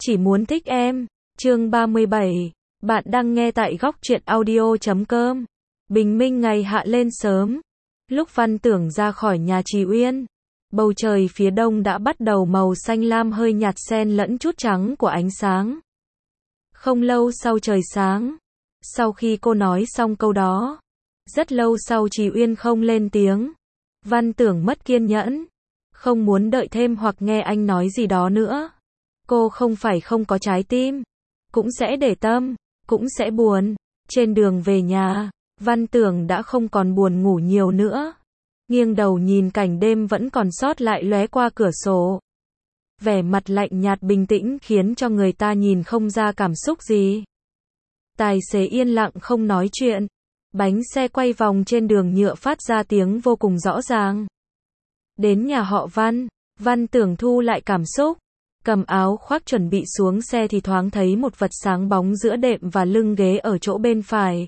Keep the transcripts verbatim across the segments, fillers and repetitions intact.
Chỉ muốn thích em. Chương ba mươi bảy. Bạn đang nghe tại góc truyện audio chấm com. Bình minh ngày hạ lên sớm. Lúc Văn Tưởng ra khỏi nhà Trì Uyên, bầu trời phía đông đã bắt đầu màu xanh lam hơi nhạt xen lẫn chút trắng của ánh sáng. Không lâu sau trời sáng, sau khi cô nói xong câu đó, rất lâu sau Trì Uyên không lên tiếng. Văn Tưởng mất kiên nhẫn, không muốn đợi thêm hoặc nghe anh nói gì đó nữa. Cô không phải không có trái tim, cũng sẽ để tâm, cũng sẽ buồn. Trên đường về nhà, Văn Tưởng đã không còn buồn ngủ nhiều nữa. Nghiêng đầu nhìn cảnh đêm vẫn còn sót lại lóe qua cửa sổ. Vẻ mặt lạnh nhạt bình tĩnh khiến cho người ta nhìn không ra cảm xúc gì. Tài xế yên lặng không nói chuyện. Bánh xe quay vòng trên đường nhựa phát ra tiếng vô cùng rõ ràng. Đến nhà họ Văn, Văn Tưởng thu lại cảm xúc. Cầm áo khoác chuẩn bị xuống xe thì thoáng thấy một vật sáng bóng giữa đệm và lưng ghế ở chỗ bên phải.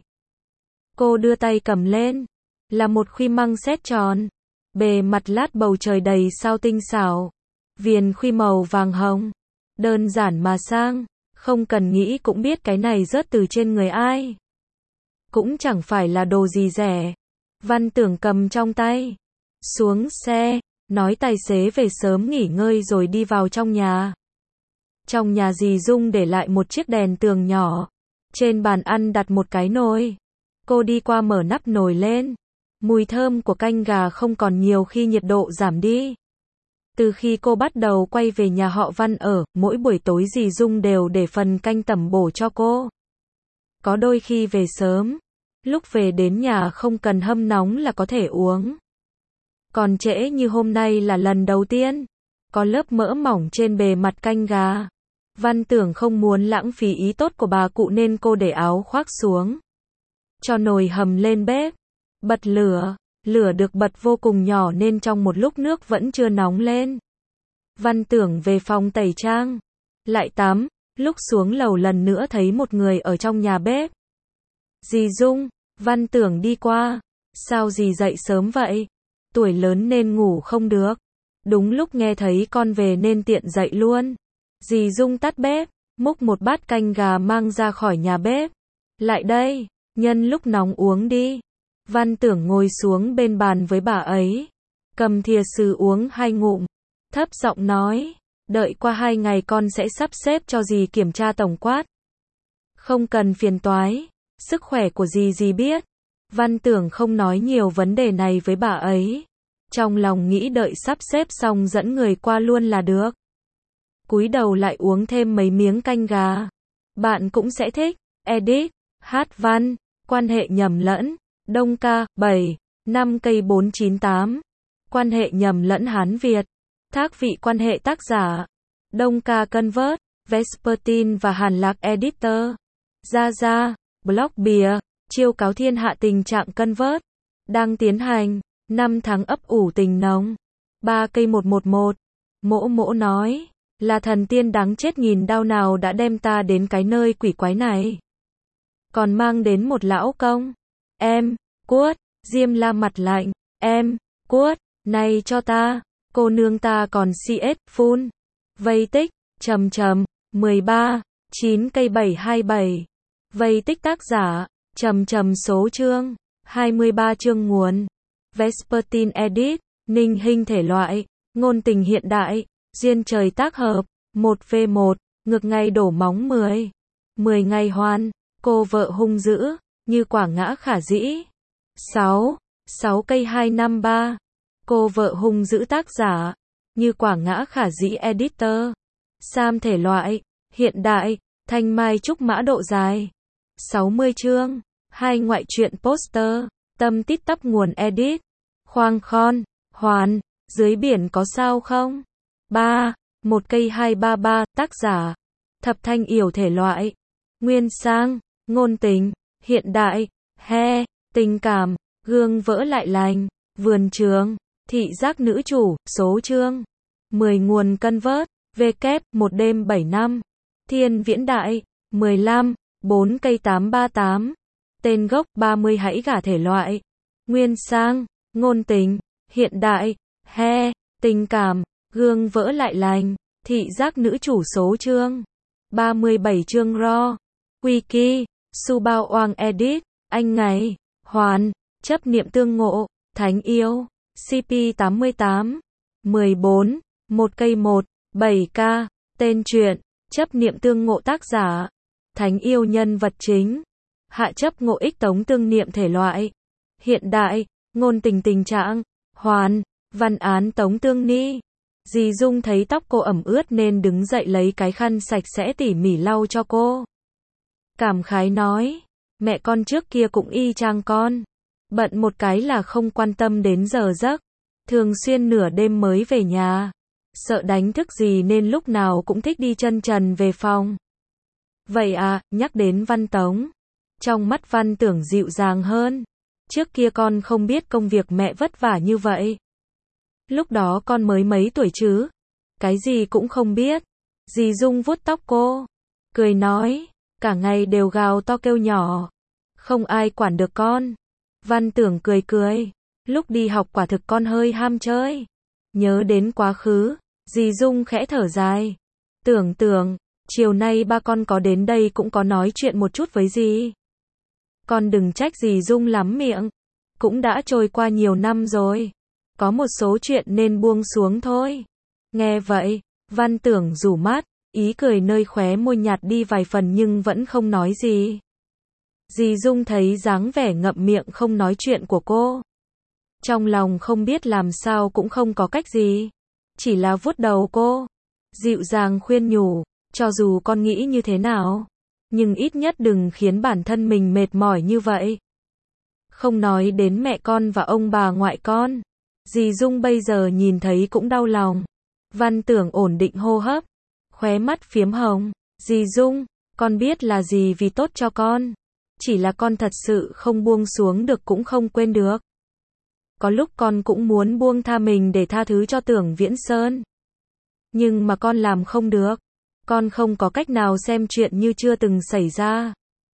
Cô đưa tay cầm lên, là một khuy măng sét tròn, bề mặt lát bầu trời đầy sao tinh xảo. Viền khuy màu vàng hồng, đơn giản mà sang, không cần nghĩ cũng biết cái này rớt từ trên người ai. Cũng chẳng phải là đồ gì rẻ. Văn Tưởng cầm trong tay, xuống xe, nói tài xế về sớm nghỉ ngơi rồi đi vào trong nhà. Trong nhà dì Dung để lại một chiếc đèn tường nhỏ. Trên bàn ăn đặt một cái nồi. Cô đi qua mở nắp nồi lên. Mùi thơm của canh gà không còn nhiều khi nhiệt độ giảm đi. Từ khi cô bắt đầu quay về nhà họ Văn ở, mỗi buổi tối dì Dung đều để phần canh tẩm bổ cho cô. Có đôi khi về sớm, lúc về đến nhà không cần hâm nóng là có thể uống. Còn trễ như hôm nay là lần đầu tiên, có lớp mỡ mỏng trên bề mặt canh gà. Văn Tưởng không muốn lãng phí ý tốt của bà cụ nên cô để áo khoác xuống. Cho nồi hầm lên bếp, bật lửa, lửa được bật vô cùng nhỏ nên trong một lúc nước vẫn chưa nóng lên. Văn Tưởng về phòng tẩy trang, lại tắm, lúc xuống lầu lần nữa thấy một người ở trong nhà bếp. Dì Dung, Văn Tưởng đi qua, sao dì dậy sớm vậy? Tuổi lớn nên ngủ không được. Đúng lúc nghe thấy con về nên tiện dậy luôn. Dì Dung tắt bếp, múc một bát canh gà mang ra khỏi nhà bếp. Lại đây, nhân lúc nóng uống đi. Văn Tưởng ngồi xuống bên bàn với bà ấy, cầm thìa sứ uống hai ngụm, thấp giọng nói, đợi qua hai ngày con sẽ sắp xếp cho dì kiểm tra tổng quát. Không cần phiền toái, sức khỏe của dì dì biết. Văn Tưởng không nói nhiều vấn đề này với bà ấy. Trong lòng nghĩ đợi sắp xếp xong dẫn người qua luôn là được. Cúi đầu lại uống thêm mấy miếng canh gà. Bạn cũng sẽ thích. Edit, hát văn, quan hệ nhầm lẫn, Đông ca, bảy, năm cây bốn chín tám. Quan hệ nhầm lẫn Hán Việt. Thác vị quan hệ tác giả. Đông ca Convert, Vespertine và Hàn Lạc Editor. Gia Gia, Blog Bìa, chiêu cáo thiên hạ tình trạng Convert. Đang tiến hành. Năm tháng ấp ủ tình nồng. Ba cây một một một. Mỗ mỗ nói, là thần tiên đáng chết nghìn đao nào đã đem ta đến cái nơi quỷ quái này. Còn mang đến một lão công. Em, cuốt, Diêm La mặt lạnh. Em, cuốt, này cho ta, cô nương ta còn xê ét, phun. Vây tích, trầm trầm, mười ba, chín cây bảy hai bảy. Vây tích tác giả, trầm trầm số chương, hai mươi ba chương nguồn. Vespertine Edit, Ninh Hinh thể loại, ngôn tình hiện đại, duyên trời tác hợp, một vê một, ngược ngày đổ móng mười. mười ngày hoàn, cô vợ hung dữ, như quả ngã khả dĩ. sáu, sáu cây hai năm ba, cô vợ hung dữ tác giả, như quả ngã khả dĩ editor. Sam thể loại, hiện đại, thanh mai trúc mã độ dài. sáu mươi chương, hai ngoại truyện poster. Tâm tít tắp nguồn edit. Khoang khon, hoàn, dưới biển có sao không? ba, một cây hai ba ba, tác giả. Thập Thanh Yểu thể loại. Nguyên sang, ngôn tình, hiện đại, he, tình cảm, gương vỡ lại lành, vườn trường, thị giác nữ chủ, số chương. mười nguồn Convert, W, một đêm bảy năm. Thiên Viễn Đại, mười lăm, bốn cây tám ba tám. Tên gốc ba mươi hãy gả thể loại. Nguyên sang, ngôn tình, hiện đại, he, tình cảm, gương vỡ lại lành, thị giác nữ chủ số chương. ba mươi bảy chương Raw, Wiki, Subao Oang Edit, anh ngày, Hoàn, chấp niệm tương ngộ, Thánh yêu, xê pê tám mươi tám, mười bốn, một cây một, bảy K, tên truyện, chấp niệm tương ngộ tác giả, Thánh yêu nhân vật chính, hạ chấp ngộ ích tống tương niệm thể loại, hiện đại, ngôn tình tình trạng, Hoàn, văn án tống tương ni. Dì Dung thấy tóc cô ẩm ướt nên đứng dậy lấy cái khăn sạch sẽ tỉ mỉ lau cho cô. Cảm khái nói, mẹ con trước kia cũng y chang con. Bận một cái là không quan tâm đến giờ giấc. Thường xuyên nửa đêm mới về nhà. Sợ đánh thức gì nên lúc nào cũng thích đi chân trần về phòng. Vậy à, nhắc đến Văn Tống. Trong mắt Văn Tưởng dịu dàng hơn. Trước kia con không biết công việc mẹ vất vả như vậy. Lúc đó con mới mấy tuổi chứ? Cái gì cũng không biết. Dì Dung vuốt tóc cô. Cười nói, cả ngày đều gào to kêu nhỏ. Không ai quản được con. Văn Tưởng cười cười. Lúc đi học quả thực con hơi ham chơi. Nhớ đến quá khứ. Dì Dung khẽ thở dài. Tưởng tưởng, chiều nay ba con có đến đây cũng có nói chuyện một chút với dì. Con đừng trách dì Dung lắm miệng. Cũng đã trôi qua nhiều năm rồi. Có một số chuyện nên buông xuống thôi. Nghe vậy, Văn Tưởng rủ mắt, ý cười nơi khóe môi nhạt đi vài phần nhưng vẫn không nói gì. Dì Dung thấy dáng vẻ ngậm miệng không nói chuyện của cô. Trong lòng không biết làm sao cũng không có cách gì. Chỉ là vuốt đầu cô. Dịu dàng khuyên nhủ, cho dù con nghĩ như thế nào. Nhưng ít nhất đừng khiến bản thân mình mệt mỏi như vậy. Không nói đến mẹ con và ông bà ngoại con. Dì Dung bây giờ nhìn thấy cũng đau lòng. Văn Tưởng ổn định hô hấp. Khóe mắt phiếm hồng. Dì Dung, con biết là gì vì tốt cho con. Chỉ là con thật sự không buông xuống được cũng không quên được. Có lúc con cũng muốn buông tha mình để tha thứ cho Tưởng Viễn Sơn. Nhưng mà con làm không được. Con không có cách nào xem chuyện như chưa từng xảy ra.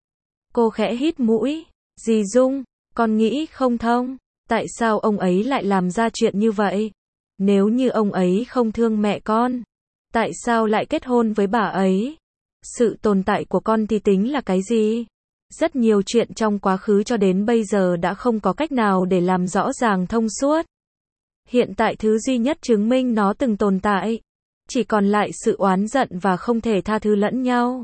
Cô khẽ hít mũi. Dì Dung, con nghĩ không thông. Tại sao ông ấy lại làm ra chuyện như vậy? Nếu như ông ấy không thương mẹ con, tại sao lại kết hôn với bà ấy? Sự tồn tại của con thì tính là cái gì? Rất nhiều chuyện trong quá khứ cho đến bây giờ đã không có cách nào để làm rõ ràng thông suốt. Hiện tại thứ duy nhất chứng minh nó từng tồn tại, chỉ còn lại sự oán giận và không thể tha thứ lẫn nhau.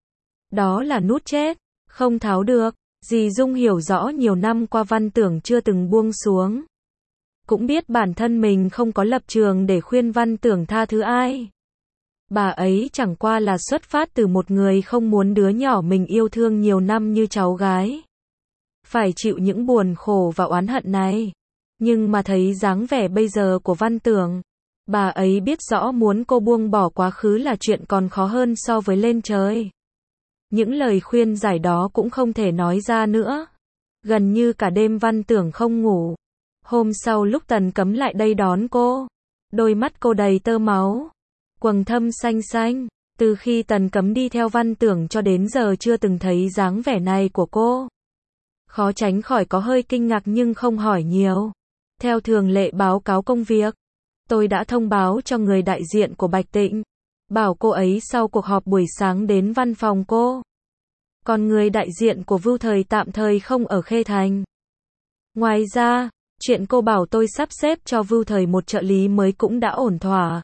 Đó là nút chết, không tháo được. Dì Dung hiểu rõ nhiều năm qua Văn Tưởng chưa từng buông xuống. Cũng biết bản thân mình không có lập trường để khuyên Văn Tưởng tha thứ ai. Bà ấy chẳng qua là xuất phát từ một người không muốn đứa nhỏ mình yêu thương nhiều năm như cháu gái phải chịu những buồn khổ và oán hận này. Nhưng mà thấy dáng vẻ bây giờ của Văn Tưởng, bà ấy biết rõ muốn cô buông bỏ quá khứ là chuyện còn khó hơn so với lên trời. Những lời khuyên giải đó cũng không thể nói ra nữa. Gần như cả đêm Văn Tưởng không ngủ. Hôm sau lúc Tần Cấm lại đây đón cô, đôi mắt cô đầy tơ máu, quầng thâm xanh xanh. Từ khi Tần Cấm đi theo Văn Tưởng cho đến giờ chưa từng thấy dáng vẻ này của cô. Khó tránh khỏi có hơi kinh ngạc nhưng không hỏi nhiều. Theo thường lệ báo cáo công việc, tôi đã thông báo cho người đại diện của Bạch Tịnh, bảo cô ấy sau cuộc họp buổi sáng đến văn phòng cô. Còn người đại diện của Vưu Thời tạm thời không ở Khê Thành. Ngoài ra, chuyện cô bảo tôi sắp xếp cho Vưu Thời một trợ lý mới cũng đã ổn thỏa.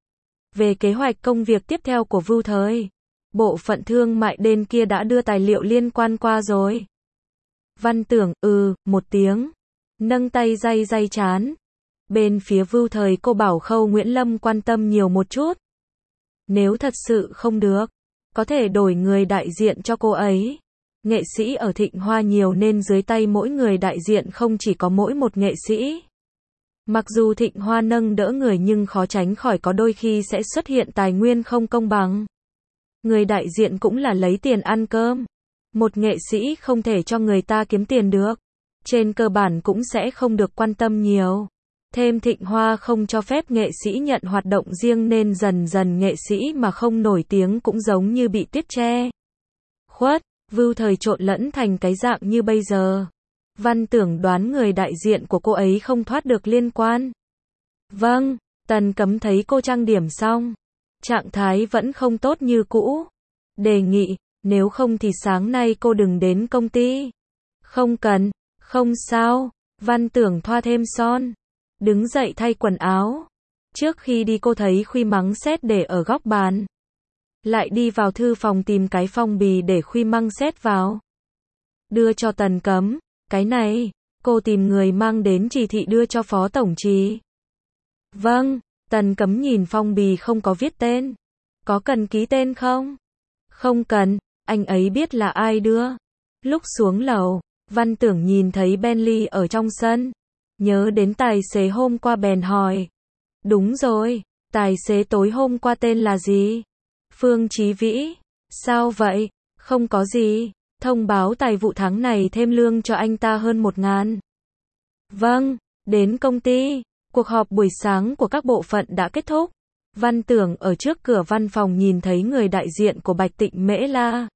Về kế hoạch công việc tiếp theo của Vưu Thời, bộ phận thương mại bên kia đã đưa tài liệu liên quan qua rồi. Văn Tưởng, ừ, một tiếng. Nâng tay day day chán. Bên phía Vưu Thời cô bảo Khâu Nguyễn Lâm quan tâm nhiều một chút. Nếu thật sự không được, có thể đổi người đại diện cho cô ấy. Nghệ sĩ ở Thịnh Hoa nhiều nên dưới tay mỗi người đại diện không chỉ có mỗi một nghệ sĩ. Mặc dù Thịnh Hoa nâng đỡ người nhưng khó tránh khỏi có đôi khi sẽ xuất hiện tài nguyên không công bằng. Người đại diện cũng là lấy tiền ăn cơm. Một nghệ sĩ không thể cho người ta kiếm tiền được. Trên cơ bản cũng sẽ không được quan tâm nhiều. Thêm Thịnh Hoa không cho phép nghệ sĩ nhận hoạt động riêng nên dần dần nghệ sĩ mà không nổi tiếng cũng giống như bị tiết che khuất. Vưu Thời trộn lẫn thành cái dạng như bây giờ. Văn Tưởng đoán người đại diện của cô ấy không thoát được liên quan. Vâng, Tần Cấm thấy cô trang điểm xong. Trạng thái vẫn không tốt như cũ. đề nghị, nếu không thì sáng nay cô đừng đến công ty. Không cần, không sao, Văn Tưởng thoa thêm son, đứng dậy thay quần áo. Trước khi đi cô thấy khuy mắng xét để ở góc bàn. Lại đi vào thư phòng tìm cái phong bì để khuy măng xét vào. Đưa cho Tần Cấm, cái này, cô tìm người mang đến chỉ thị đưa cho phó tổng trì. Vâng, Tần Cấm nhìn phong bì không có viết tên. Có cần ký tên không? Không cần, anh ấy biết là ai đưa. Lúc xuống lầu, Văn Tưởng nhìn thấy Bentley ở trong sân. Nhớ đến tài xế hôm qua bèn hỏi. Đúng rồi, tài xế tối hôm qua tên là gì? Phương Chí Vĩ. Sao vậy? Không có gì, thông báo tài vụ tháng này thêm lương cho anh ta hơn một ngàn. Vâng, đến công ty, cuộc họp buổi sáng của các bộ phận đã kết thúc. Văn Tưởng ở trước cửa văn phòng nhìn thấy người đại diện của Bạch Tịnh Mễ La.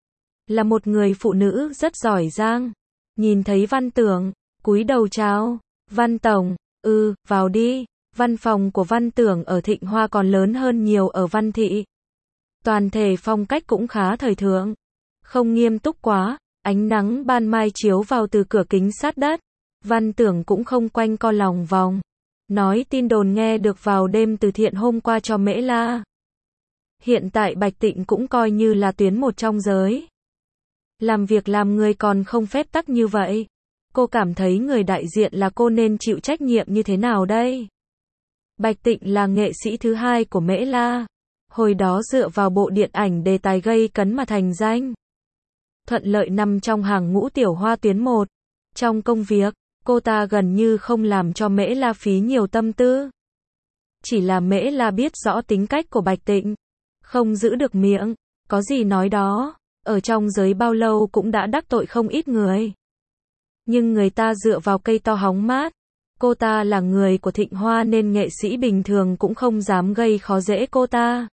Là một người phụ nữ rất giỏi giang. Nhìn thấy Văn Tưởng, cúi đầu chào. Văn Tổng, ừ, vào đi. Văn phòng của Văn Tưởng ở Thịnh Hoa còn lớn hơn nhiều ở Văn Thị. Toàn thể phong cách cũng khá thời thượng. Không nghiêm túc quá, ánh nắng ban mai chiếu vào từ cửa kính sát đất. Văn Tưởng cũng không quanh co lòng vòng. Nói tin đồn nghe được vào đêm từ thiện hôm qua cho Mễ La. Hiện tại Bạch Tịnh cũng coi như là tuyến một trong giới. Làm việc làm người còn không phép tắc như vậy. Cô cảm thấy người đại diện là cô nên chịu trách nhiệm như thế nào đây? Bạch Tịnh là nghệ sĩ thứ hai của Mễ La. Hồi đó dựa vào bộ điện ảnh đề tài gây cấn mà thành danh. Thuận lợi nằm trong hàng ngũ tiểu hoa tuyến một. Trong công việc, cô ta gần như không làm cho Mễ La phí nhiều tâm tư. Chỉ là Mễ La biết rõ tính cách của Bạch Tịnh. Không giữ được miệng, có gì nói đó. Ở trong giới bao lâu cũng đã đắc tội không ít người. Nhưng người ta dựa vào cây to hóng mát. Cô ta là người của Thịnh Hoa nên nghệ sĩ bình thường cũng không dám gây khó dễ cô ta.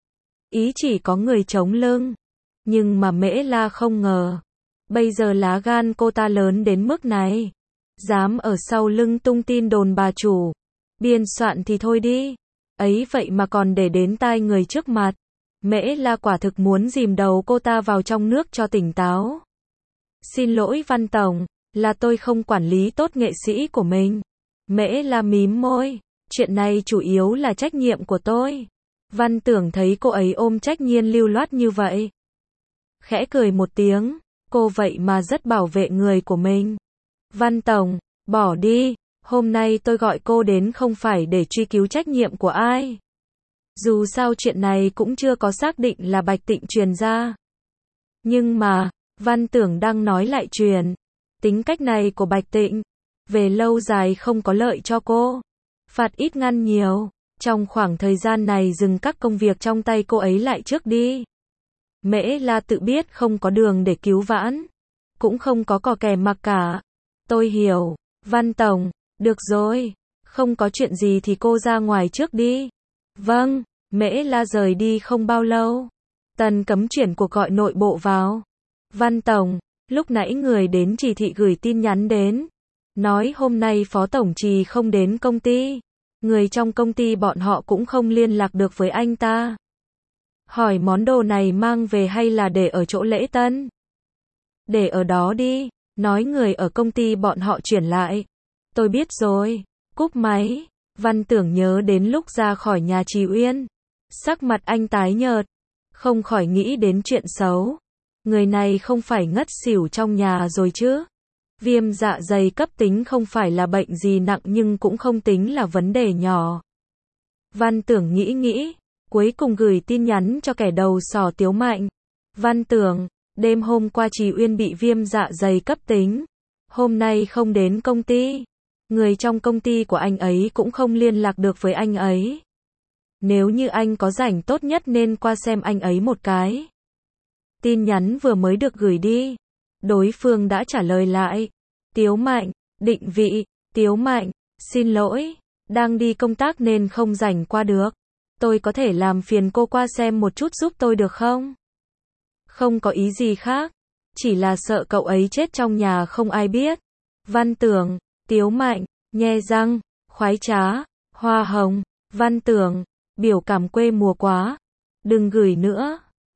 Ý chỉ có người chống lưng. Nhưng mà Mễ La không ngờ. Bây giờ lá gan cô ta lớn đến mức này. Dám ở sau lưng tung tin đồn bà chủ. Biên soạn thì thôi đi. Ấy vậy mà còn để đến tai người trước mặt. Mễ La quả thực muốn dìm đầu cô ta vào trong nước cho tỉnh táo. Xin lỗi Văn Tổng, là tôi không quản lý tốt nghệ sĩ của mình. Mễ La mím môi. Chuyện này chủ yếu là trách nhiệm của tôi. Văn Tưởng thấy cô ấy ôm trách nhiên lưu loát như vậy. Khẽ cười một tiếng. Cô vậy mà rất bảo vệ người của mình. Văn Tổng, bỏ đi. Hôm nay tôi gọi cô đến không phải để truy cứu trách nhiệm của ai. Dù sao chuyện này cũng chưa có xác định là Bạch Tịnh truyền ra. Nhưng mà, Văn Tưởng đang nói lại truyền. Tính cách này của Bạch Tịnh, về lâu dài không có lợi cho cô. Phạt ít ngăn nhiều. Trong khoảng thời gian này dừng các công việc trong tay cô ấy lại trước đi. Mễ La tự biết không có đường để cứu vãn. Cũng không có cò kè mặc cả. Tôi hiểu, Văn Tổng, được rồi. Không có chuyện gì thì cô ra ngoài trước đi. Vâng, Mễ La rời đi không bao lâu. Tần Cấm chuyển cuộc gọi nội bộ vào. Văn Tổng, lúc nãy người đến chỉ thị gửi tin nhắn đến. Nói hôm nay phó tổng trì không đến công ty. Người trong công ty bọn họ cũng không liên lạc được với anh ta. Hỏi món đồ này mang về hay là để ở chỗ lễ tân? Để ở đó đi, nói người ở công ty bọn họ chuyển lại. Tôi biết rồi, cúp máy. Văn Tưởng nhớ đến lúc ra khỏi nhà Trì Uyên. Sắc mặt anh tái nhợt, không khỏi nghĩ đến chuyện xấu. Người này không phải ngất xỉu trong nhà rồi chứ? Viêm dạ dày cấp tính không phải là bệnh gì nặng nhưng cũng không tính là vấn đề nhỏ. Văn Tưởng nghĩ nghĩ, cuối cùng gửi tin nhắn cho kẻ đầu sỏ Tiếu Mạnh. Văn Tưởng, đêm hôm qua Trì Uyên bị viêm dạ dày cấp tính. Hôm nay không đến công ty. Người trong công ty của anh ấy cũng không liên lạc được với anh ấy. Nếu như anh có rảnh tốt nhất nên qua xem anh ấy một cái. Tin nhắn vừa mới được gửi đi. Đối phương đã trả lời lại. Tiếu Mạnh, định vị, Tiếu Mạnh, xin lỗi, đang đi công tác nên không rảnh qua được. Tôi có thể làm phiền cô qua xem một chút giúp tôi được không? Không có ý gì khác. Chỉ là sợ cậu ấy chết trong nhà không ai biết. Văn Tưởng, Tiếu Mạnh, nhe răng, khoái trá, hoa hồng, Văn Tưởng, biểu cảm quê mùa quá. Đừng gửi nữa.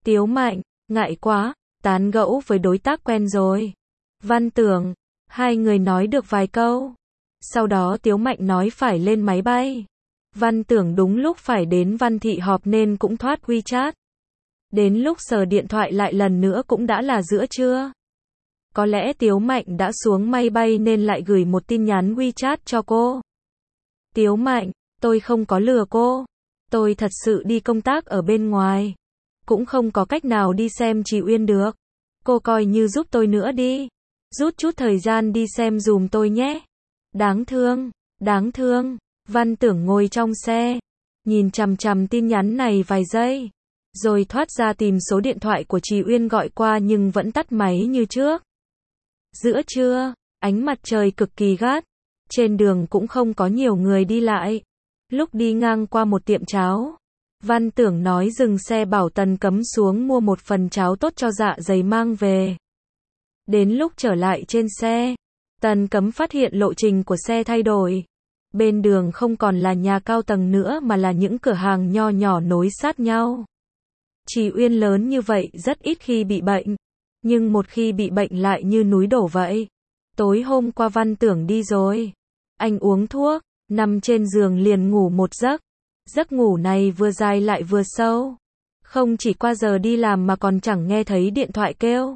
Tiếu Mạnh, ngại quá, tán gẫu với đối tác quen rồi. Văn Tưởng, hai người nói được vài câu. Sau đó Tiếu Mạnh nói phải lên máy bay. Văn Tưởng đúng lúc phải đến Văn Thị họp nên cũng thoát WeChat. Đến lúc sờ điện thoại lại lần nữa cũng đã là giữa trưa. Có lẽ Tiếu Mạnh đã xuống máy bay nên lại gửi một tin nhắn WeChat cho cô. Tiếu Mạnh, tôi không có lừa cô. Tôi thật sự đi công tác ở bên ngoài. Cũng không có cách nào đi xem chị Uyên được. Cô coi như giúp tôi nữa đi. Rút chút thời gian đi xem dùm tôi nhé. Đáng thương, đáng thương. Văn Tưởng ngồi trong xe, nhìn chằm chằm tin nhắn này vài giây, rồi thoát ra tìm số điện thoại của chị Uyên gọi qua nhưng vẫn tắt máy như trước. Giữa trưa, ánh mặt trời cực kỳ gắt, trên đường cũng không có nhiều người đi lại. Lúc đi ngang qua một tiệm cháo, Văn Tưởng nói dừng xe bảo Tần Cấm xuống mua một phần cháo tốt cho dạ dày mang về. Đến lúc trở lại trên xe, Tần Cấm phát hiện lộ trình của xe thay đổi. Bên đường không còn là nhà cao tầng nữa mà là những cửa hàng nho nhỏ nối sát nhau. Chị Uyên lớn như vậy rất ít khi bị bệnh, nhưng một khi bị bệnh lại như núi đổ vậy. Tối hôm qua Văn Tưởng đi rồi. Anh uống thuốc, nằm trên giường liền ngủ một giấc. Giấc ngủ này vừa dài lại vừa sâu. Không chỉ qua giờ đi làm mà còn chẳng nghe thấy điện thoại kêu.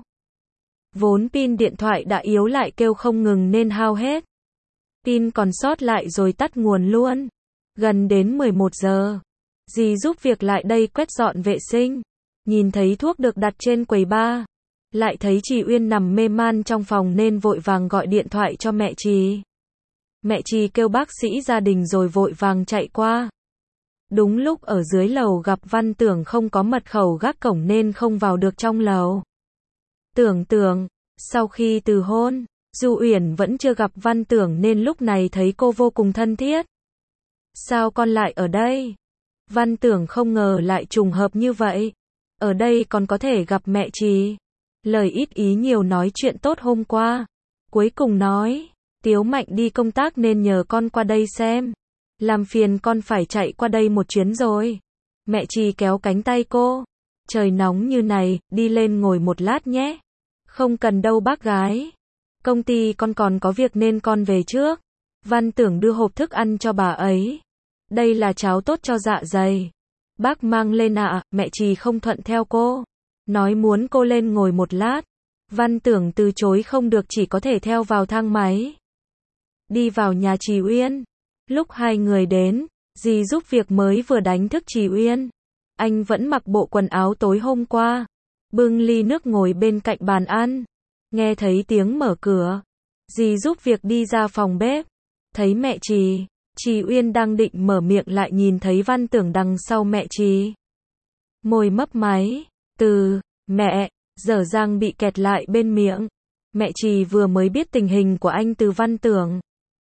Vốn pin điện thoại đã yếu lại kêu không ngừng nên hao hết. Pin còn sót lại rồi tắt nguồn luôn. Gần đến mười một giờ. Dì giúp việc lại đây quét dọn vệ sinh. Nhìn thấy thuốc được đặt trên quầy bar. Lại thấy chị Uyên nằm mê man trong phòng nên vội vàng gọi điện thoại cho mẹ chị. Mẹ chị kêu bác sĩ gia đình rồi vội vàng chạy qua. Đúng lúc ở dưới lầu gặp Văn Tưởng không có mật khẩu gác cổng nên không vào được trong lầu. Tưởng Tưởng, sau khi từ hôn, dù Uyển vẫn chưa gặp Văn Tưởng nên lúc này thấy cô vô cùng thân thiết. Sao con lại ở đây? Văn Tưởng không ngờ lại trùng hợp như vậy. Ở đây còn có thể gặp mẹ chị. Lời ít ý nhiều nói chuyện tốt hôm qua. Cuối cùng nói, Tiếu Mạnh đi công tác nên nhờ con qua đây xem. Làm phiền con phải chạy qua đây một chuyến rồi. Mẹ chị kéo cánh tay cô. Trời nóng như này, đi lên ngồi một lát nhé. Không cần đâu bác gái. Công ty con còn có việc nên con về trước. Văn Tưởng đưa hộp thức ăn cho bà ấy. Đây là cháo tốt cho dạ dày. Bác mang lên ạ, à, mẹ chị không thuận theo cô. Nói muốn cô lên ngồi một lát. Văn Tưởng từ chối không được chỉ có thể theo vào thang máy. Đi vào nhà chị Uyên. Lúc hai người đến, dì giúp việc mới vừa đánh thức chị Uyên. Anh vẫn mặc bộ quần áo tối hôm qua. Bưng ly nước ngồi bên cạnh bàn ăn. Nghe thấy tiếng mở cửa. Dì giúp việc đi ra phòng bếp. Thấy mẹ chị. Chị Uyên đang định mở miệng lại nhìn thấy Văn Tưởng đằng sau mẹ chị. Môi mấp máy. Từ, mẹ, dở dang bị kẹt lại bên miệng. Mẹ chị vừa mới biết tình hình của anh từ Văn Tưởng.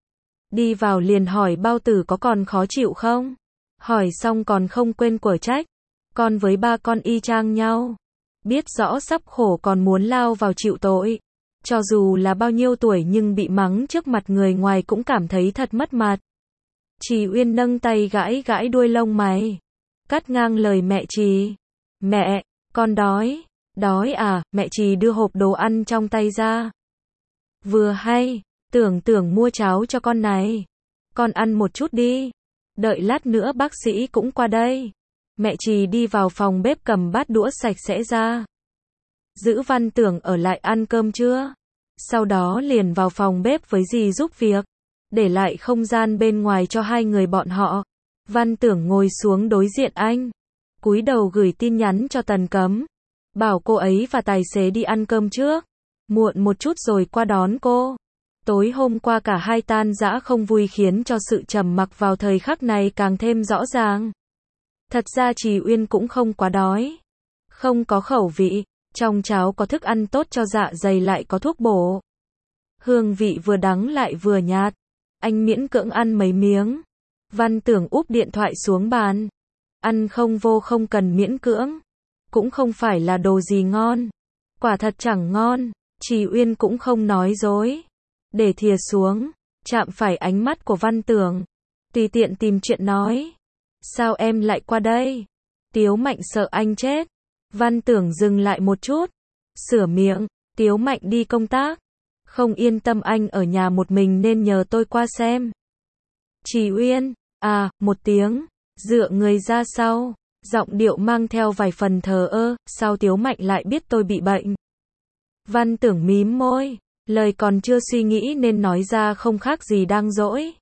Đi vào liền hỏi bao tử có còn khó chịu không? Hỏi xong còn không quên quở trách. Con với ba con y chang nhau. Biết rõ sắp khổ còn muốn lao vào chịu tội. Cho dù là bao nhiêu tuổi nhưng bị mắng trước mặt người ngoài cũng cảm thấy thật mất mặt. Chị Uyên nâng tay gãi gãi đuôi lông mày. Cắt ngang lời mẹ chị. Mẹ, con đói. Đói à, mẹ chị đưa hộp đồ ăn trong tay ra. Vừa hay, Tưởng Tưởng mua cháo cho con này. Con ăn một chút đi. Đợi lát nữa bác sĩ cũng qua đây. Mẹ chị đi vào phòng bếp cầm bát đũa sạch sẽ ra. Giữ Văn Tưởng ở lại ăn cơm trưa. Sau đó liền vào phòng bếp với dì giúp việc. Để lại không gian bên ngoài cho hai người bọn họ. Văn Tưởng ngồi xuống đối diện anh. Cúi đầu gửi tin nhắn cho Tần Cấm. Bảo cô ấy và tài xế đi ăn cơm trước. Muộn một chút rồi qua đón cô. Tối hôm qua cả hai tan rã không vui khiến cho sự trầm mặc vào thời khắc này càng thêm rõ ràng. Thật ra chị Uyên cũng không quá đói. Không có khẩu vị. Trong cháo có thức ăn tốt cho dạ dày lại có thuốc bổ. Hương vị vừa đắng lại vừa nhạt. Anh miễn cưỡng ăn mấy miếng. Văn Tưởng úp điện thoại xuống bàn. Ăn không vô không cần miễn cưỡng. Cũng không phải là đồ gì ngon. Quả thật chẳng ngon. Chị Uyên cũng không nói dối. Để thìa xuống. Chạm phải ánh mắt của Văn Tưởng. Tùy tiện tìm chuyện nói. Sao em lại qua đây? Tiếu Mạnh sợ anh chết. Văn Tưởng dừng lại một chút, sửa miệng, Tiếu Mạnh đi công tác. Không yên tâm anh ở nhà một mình nên nhờ tôi qua xem. Trì Uyên, à, một tiếng, dựa người ra sau, giọng điệu mang theo vài phần thờ ơ, sao Tiếu Mạnh lại biết tôi bị bệnh? Văn Tưởng mím môi, lời còn chưa suy nghĩ nên nói ra không khác gì đang dỗi.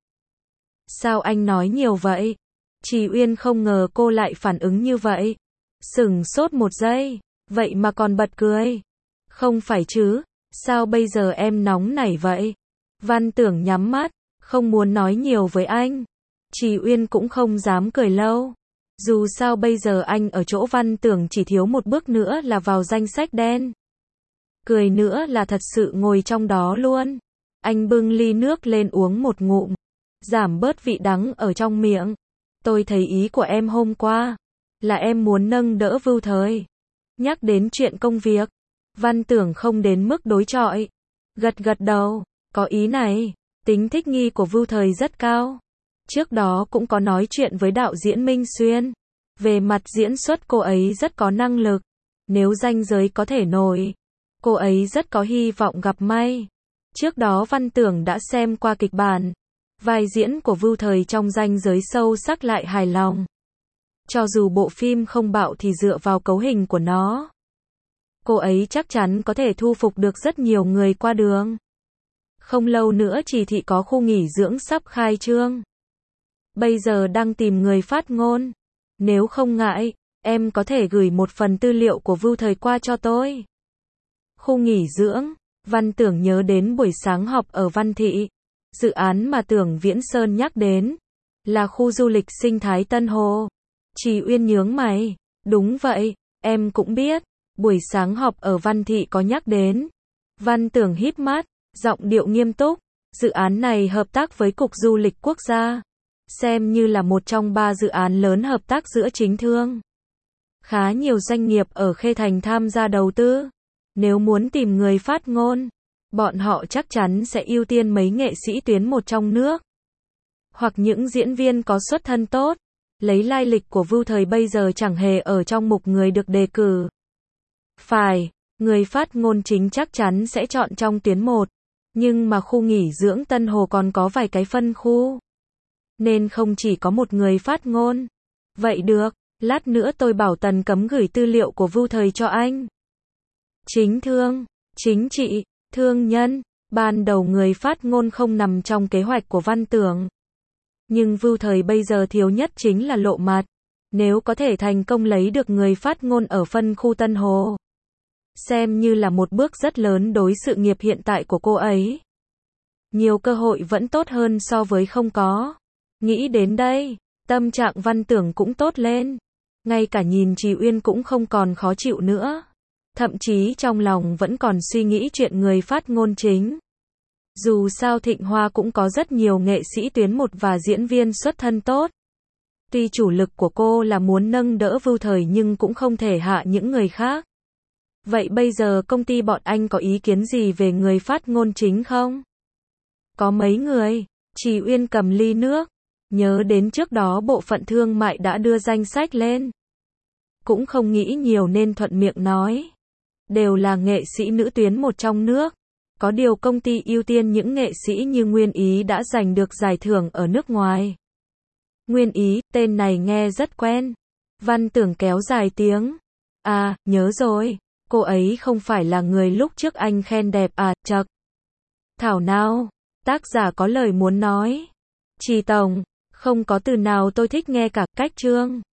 Sao anh nói nhiều vậy? Trì Uyên không ngờ cô lại phản ứng như vậy. Sửng sốt một giây, vậy mà còn bật cười. Không phải chứ, sao bây giờ em nóng nảy vậy? Văn Tưởng nhắm mắt, không muốn nói nhiều với anh. Trì Uyên cũng không dám cười lâu. Dù sao bây giờ anh ở chỗ Văn Tưởng chỉ thiếu một bước nữa là vào danh sách đen. Cười nữa là thật sự ngồi trong đó luôn. Anh bưng ly nước lên uống một ngụm, giảm bớt vị đắng ở trong miệng. Tôi thấy ý của em hôm qua là em muốn nâng đỡ Vưu Thời. Nhắc đến chuyện công việc, Văn Tưởng không đến mức đối chọi. Gật gật đầu, có ý này, tính thích nghi của Vưu Thời rất cao. Trước đó cũng có nói chuyện với đạo diễn Minh Xuyên. Về mặt diễn xuất cô ấy rất có năng lực. Nếu ranh giới có thể nổi, cô ấy rất có hy vọng gặp may. Trước đó Văn Tưởng đã xem qua kịch bản. Vai diễn của Vưu Thời trong ranh giới sâu sắc lại hài lòng. Cho dù bộ phim không bạo thì dựa vào cấu hình của nó, cô ấy chắc chắn có thể thu phục được rất nhiều người qua đường. Không lâu nữa Trì Thị có khu nghỉ dưỡng sắp khai trương. Bây giờ đang tìm người phát ngôn. Nếu không ngại, em có thể gửi một phần tư liệu của Vưu Thời qua cho tôi. Khu nghỉ dưỡng, Văn Tưởng nhớ đến buổi sáng họp ở Văn Thị. Dự án mà Tưởng Viễn Sơn nhắc đến là khu du lịch sinh thái Tân Hồ. Trì Uyên nhướng mày, đúng vậy, em cũng biết, buổi sáng họp ở Văn Thị có nhắc đến. Văn Tưởng híp mắt, giọng điệu nghiêm túc, dự án này hợp tác với Cục Du lịch Quốc gia, xem như là một trong ba dự án lớn hợp tác giữa chính thương. Khá nhiều doanh nghiệp ở Khê Thành tham gia đầu tư. Nếu muốn tìm người phát ngôn, bọn họ chắc chắn sẽ ưu tiên mấy nghệ sĩ tuyến một trong nước, hoặc những diễn viên có xuất thân tốt. Lấy lai lịch của Vưu Thời bây giờ chẳng hề ở trong mục người được đề cử. Phải, người phát ngôn chính chắc chắn sẽ chọn trong tuyến một, nhưng mà khu nghỉ dưỡng Tân Hồ còn có vài cái phân khu, nên không chỉ có một người phát ngôn. Vậy được, lát nữa tôi bảo Tần Cấm gửi tư liệu của Vưu Thời cho anh. Chính thương, chính trị, thương nhân, ban đầu người phát ngôn không nằm trong kế hoạch của Văn Tưởng. Nhưng Vưu Thời bây giờ thiếu nhất chính là lộ mặt. Nếu có thể thành công lấy được người phát ngôn ở phân khu Tân Hồ, xem như là một bước rất lớn đối sự nghiệp hiện tại của cô ấy. Nhiều cơ hội vẫn tốt hơn so với không có. Nghĩ đến đây, tâm trạng Văn Tưởng cũng tốt lên. Ngay cả nhìn Trì Uyên cũng không còn khó chịu nữa. Thậm chí trong lòng vẫn còn suy nghĩ chuyện người phát ngôn chính. Dù sao Thịnh Hoa cũng có rất nhiều nghệ sĩ tuyến một và diễn viên xuất thân tốt. Tuy chủ lực của cô là muốn nâng đỡ Vưu Thời nhưng cũng không thể hạ những người khác. Vậy bây giờ công ty bọn anh có ý kiến gì về người phát ngôn chính không? Có mấy người? Trì Uyên cầm ly nước, nhớ đến trước đó bộ phận thương mại đã đưa danh sách lên. Cũng không nghĩ nhiều nên thuận miệng nói. Đều là nghệ sĩ nữ tuyến một trong nước. Có điều công ty ưu tiên những nghệ sĩ như Nguyên Ý đã giành được giải thưởng ở nước ngoài. Nguyên Ý, tên này nghe rất quen. Văn Tưởng kéo dài tiếng. À, nhớ rồi, cô ấy không phải là người lúc trước anh khen đẹp à, chậc. Thảo nào, tác giả có lời muốn nói. Trì Tổng, không có từ nào tôi thích nghe cả, cách chương.